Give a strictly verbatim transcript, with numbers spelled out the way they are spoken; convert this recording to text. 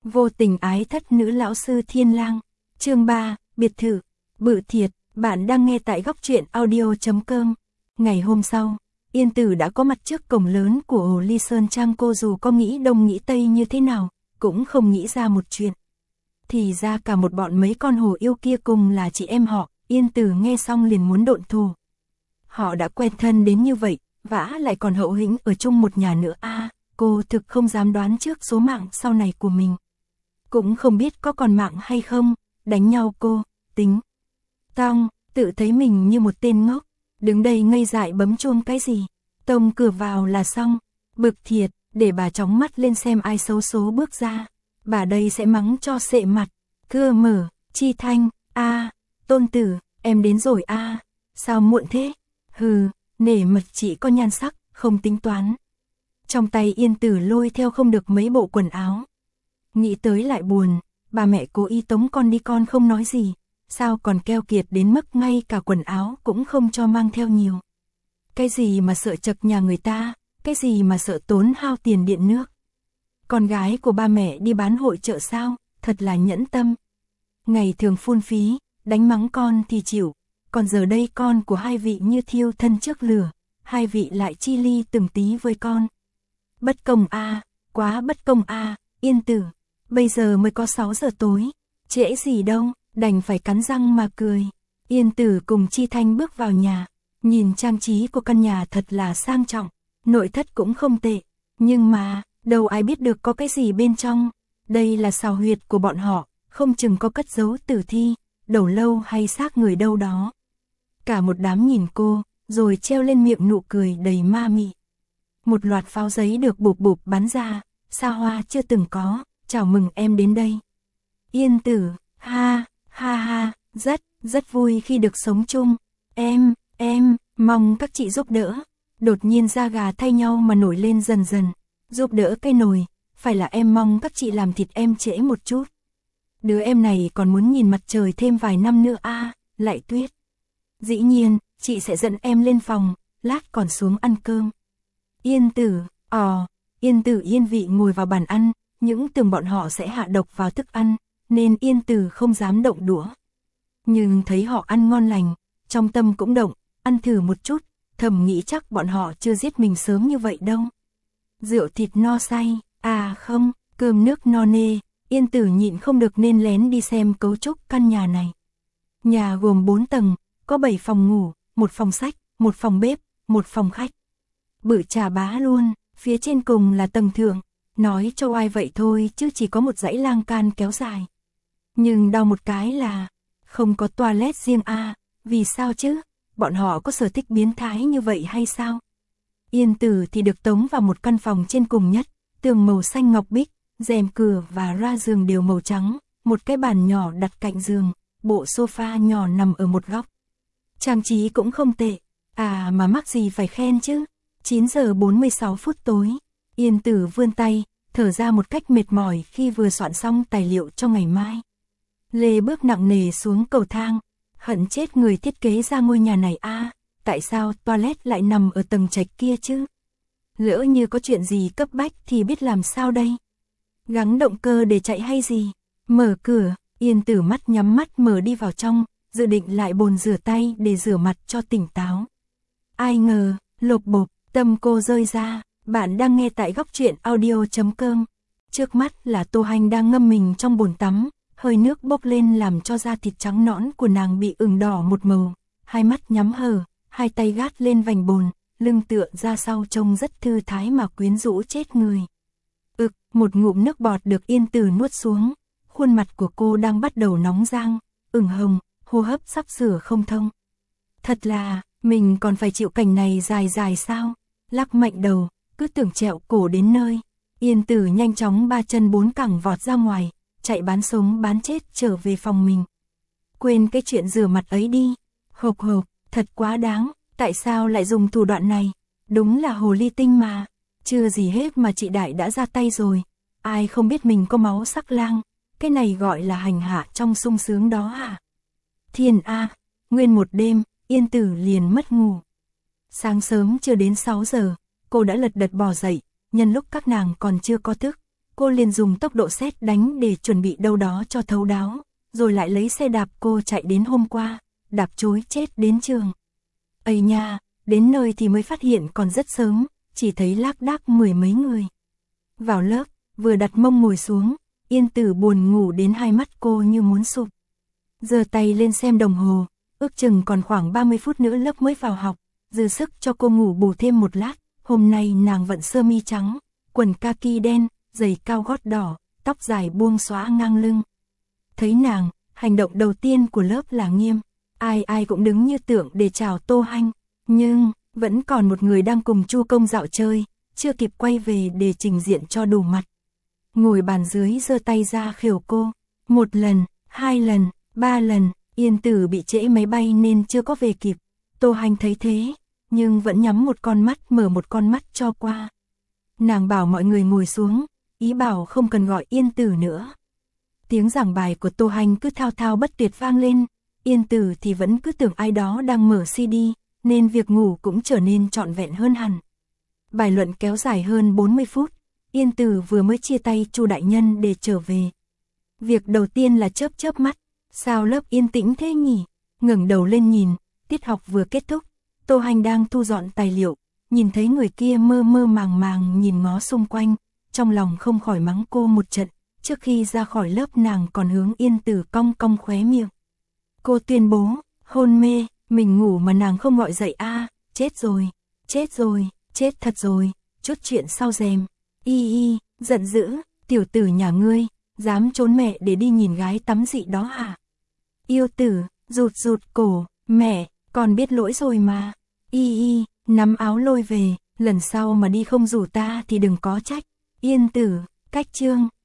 Vô tình ái thất nữ lão sư Thiên Lang. Chương ba, biệt thự. Bự thiệt, bạn đang nghe tại góc truyện audio chấm com. Ngày hôm sau, Yên Tử đã có mặt trước cổng lớn của Hồ Ly Sơn Trang. Cô dù có nghĩ đông nghĩ tây như thế nào, cũng không nghĩ ra một chuyện. Thì ra cả một bọn mấy con hồ yêu kia cùng là chị em họ. Yên Tử nghe xong liền muốn độn thổ. Họ đã quen thân đến như vậy, vả lại còn hậu hĩnh ở chung một nhà nữa a. À, cô thực không dám đoán trước số mạng sau này của mình. Cũng không biết có còn mạng hay không, đánh nhau cô, tính. Tong, tự thấy mình như một tên ngốc, đứng đây ngây dại bấm chuông cái gì. Tông cửa vào là xong, bực thiệt, để bà chóng mắt lên xem ai xấu số bước ra. Bà đây sẽ mắng cho sệ mặt. Cửa mở, Chi Thanh, a à, Tôn Tử, em đến rồi a à, sao muộn thế? Hừ, nể mật chị có nhan sắc, không tính toán. Trong tay Yên Tử lôi theo không được mấy bộ quần áo. Nghĩ tới lại buồn, bà mẹ cố ý tống con đi con không nói gì, sao còn keo kiệt đến mức ngay cả quần áo cũng không cho mang theo nhiều. Cái gì mà sợ chật nhà người ta, cái gì mà sợ tốn hao tiền điện nước. Con gái của ba mẹ đi bán hội chợ sao, thật là nhẫn tâm. Ngày thường phun phí, đánh mắng con thì chịu, còn giờ đây con của hai vị như thiêu thân trước lửa, hai vị lại chi ly từng tí với con. Bất công a, à, quá bất công a, à, Yên Tử, bây giờ mới có sáu giờ tối, trễ gì đâu, đành phải cắn răng mà cười. Yên Tử cùng Chi Thanh bước vào nhà, nhìn trang trí của căn nhà thật là sang trọng, nội thất cũng không tệ, nhưng mà, đâu ai biết được có cái gì bên trong. Đây là sào huyệt của bọn họ, không chừng có cất giấu tử thi, đầu lâu hay xác người đâu đó. Cả một đám nhìn cô, rồi treo lên miệng nụ cười đầy ma mị. Một loạt pháo giấy được bụp bụp bắn ra, xa hoa chưa từng có, chào mừng em đến đây. Yên Tử, ha, ha ha, rất, rất vui khi được sống chung. Em, em, mong các chị giúp đỡ. Đột nhiên da gà thay nhau mà nổi lên dần dần. Giúp đỡ cái nồi, phải là em mong các chị làm thịt em trễ một chút. Đứa em này còn muốn nhìn mặt trời thêm vài năm nữa a, à, lại Tuyết. Dĩ nhiên, chị sẽ dẫn em lên phòng, lát còn xuống ăn cơm. Yên Tử, ò, Yên Tử yên vị ngồi vào bàn ăn, những tưởng bọn họ sẽ hạ độc vào thức ăn, nên Yên Tử không dám động đũa. Nhưng thấy họ ăn ngon lành, trong tâm cũng động, ăn thử một chút, thầm nghĩ chắc bọn họ chưa giết mình sớm như vậy đâu. Rượu thịt no say, à không, cơm nước no nê, Yên Tử nhịn không được nên lén đi xem cấu trúc căn nhà này. Nhà gồm bốn tầng, có bảy phòng ngủ, một phòng sách, một phòng bếp, một phòng khách. Bự chà bá luôn, phía trên cùng là tầng thượng, nói châu ai vậy thôi chứ chỉ có một dãy lan can kéo dài. Nhưng đau một cái là, không có toilet riêng a, à, vì sao chứ, bọn họ có sở thích biến thái như vậy hay sao? Yên Tử thì được tống vào một căn phòng trên cùng nhất, tường màu xanh ngọc bích, rèm cửa và ra giường đều màu trắng, một cái bàn nhỏ đặt cạnh giường, bộ sofa nhỏ nằm ở một góc. Trang trí cũng không tệ, à mà mắc gì phải khen chứ. chín giờ bốn mươi sáu phút tối, Yên Tử vươn tay, thở ra một cách mệt mỏi khi vừa soạn xong tài liệu cho ngày mai. Lê bước nặng nề xuống cầu thang, hận chết người thiết kế ra ngôi nhà này a, à, tại sao toilet lại nằm ở tầng trệt kia chứ? Lỡ như có chuyện gì cấp bách thì biết làm sao đây? Gắng động cơ để chạy hay gì? Mở cửa, Yên Tử mắt nhắm mắt mở đi vào trong, dự định lại bồn rửa tay để rửa mặt cho tỉnh táo. Ai ngờ, lộp bộp, tâm cô rơi ra. Bạn đang nghe tại góc truyện audio chấm com. Trước mắt là Tô Hành đang ngâm mình trong bồn tắm, hơi nước bốc lên làm cho da thịt trắng nõn của nàng bị ửng đỏ một màu, hai mắt nhắm hờ, hai tay gác lên vành bồn, lưng tựa ra sau trông rất thư thái mà quyến rũ chết người. Ực, một ngụm nước bọt được Yên Tử nuốt xuống, khuôn mặt của cô đang bắt đầu nóng rang, ửng hồng, hô hấp sắp sửa không thông. Thật là, mình còn phải chịu cảnh này dài dài sao? Lắc mạnh đầu, cứ tưởng trẹo cổ đến nơi. Yên Tử nhanh chóng ba chân bốn cẳng vọt ra ngoài, chạy bán sống bán chết trở về phòng mình. Quên cái chuyện rửa mặt ấy đi. Hộp hộp, thật quá đáng, tại sao lại dùng thủ đoạn này? Đúng là hồ ly tinh mà. Chưa gì hết mà chị Đại đã ra tay rồi. Ai không biết mình có máu sắc lang, cái này gọi là hành hạ trong sung sướng đó à? Thiên a, nguyên một đêm, Yên Tử liền mất ngủ. Sáng sớm chưa đến sáu giờ, cô đã lật đật bò dậy, nhân lúc các nàng còn chưa có thức, cô liền dùng tốc độ sét đánh để chuẩn bị đâu đó cho thấu đáo, rồi lại lấy xe đạp cô chạy đến hôm qua, đạp chối chết đến trường. Ây nha, đến nơi thì mới phát hiện còn rất sớm, chỉ thấy lác đác mười mấy người. Vào lớp, vừa đặt mông ngồi xuống, Yên Tử buồn ngủ đến hai mắt cô như muốn sụp. Giơ tay lên xem đồng hồ, ước chừng còn khoảng ba mươi phút nữa lớp mới vào học, dư sức cho cô ngủ bù thêm một lát. Hôm nay nàng vận sơ mi trắng, quần kaki đen, giày cao gót đỏ, tóc dài buông xõa ngang lưng. Thấy nàng, hành động đầu tiên của lớp là nghiêm, ai ai cũng đứng như tượng để chào Tô Hanh, nhưng vẫn còn một người đang cùng Chu Công dạo chơi, chưa kịp quay về để trình diện cho đủ mặt. Ngồi bàn dưới giơ tay ra khều cô, một lần, hai lần, ba lần, Yên Tử bị trễ máy bay nên chưa có về kịp. Tô Hanh thấy thế, nhưng vẫn nhắm một con mắt mở một con mắt cho qua. Nàng bảo mọi người ngồi xuống, ý bảo không cần gọi Yên Tử nữa. Tiếng giảng bài của Tô Hanh cứ thao thao bất tuyệt vang lên, Yên Tử thì vẫn cứ tưởng ai đó đang mở xê đê, nên việc ngủ cũng trở nên trọn vẹn hơn hẳn. Bài luận kéo dài hơn bốn mươi phút, Yên Tử vừa mới chia tay Chu đại nhân để trở về. Việc đầu tiên là chớp chớp mắt, sao lớp yên tĩnh thế nhỉ? Ngẩng đầu lên nhìn, tiết học vừa kết thúc, Tô Hanh đang thu dọn tài liệu, nhìn thấy người kia mơ mơ màng màng nhìn ngó xung quanh, trong lòng không khỏi mắng cô một trận. Trước khi ra khỏi lớp nàng còn hướng Yên Tử cong cong khóe miệng. Cô tuyên bố, hôn mê, mình ngủ mà nàng không gọi dậy a, à, chết rồi, chết rồi, chết thật rồi, chút chuyện sau rèm. Y y, giận dữ, tiểu tử nhà ngươi, dám trốn mẹ để đi nhìn gái tắm dị đó hả? Yêu Tử, rụt rụt cổ, mẹ, con biết lỗi rồi mà. Y y, nắm áo lôi về, lần sau mà đi không rủ ta thì đừng có trách. Yên Tử, cách chương.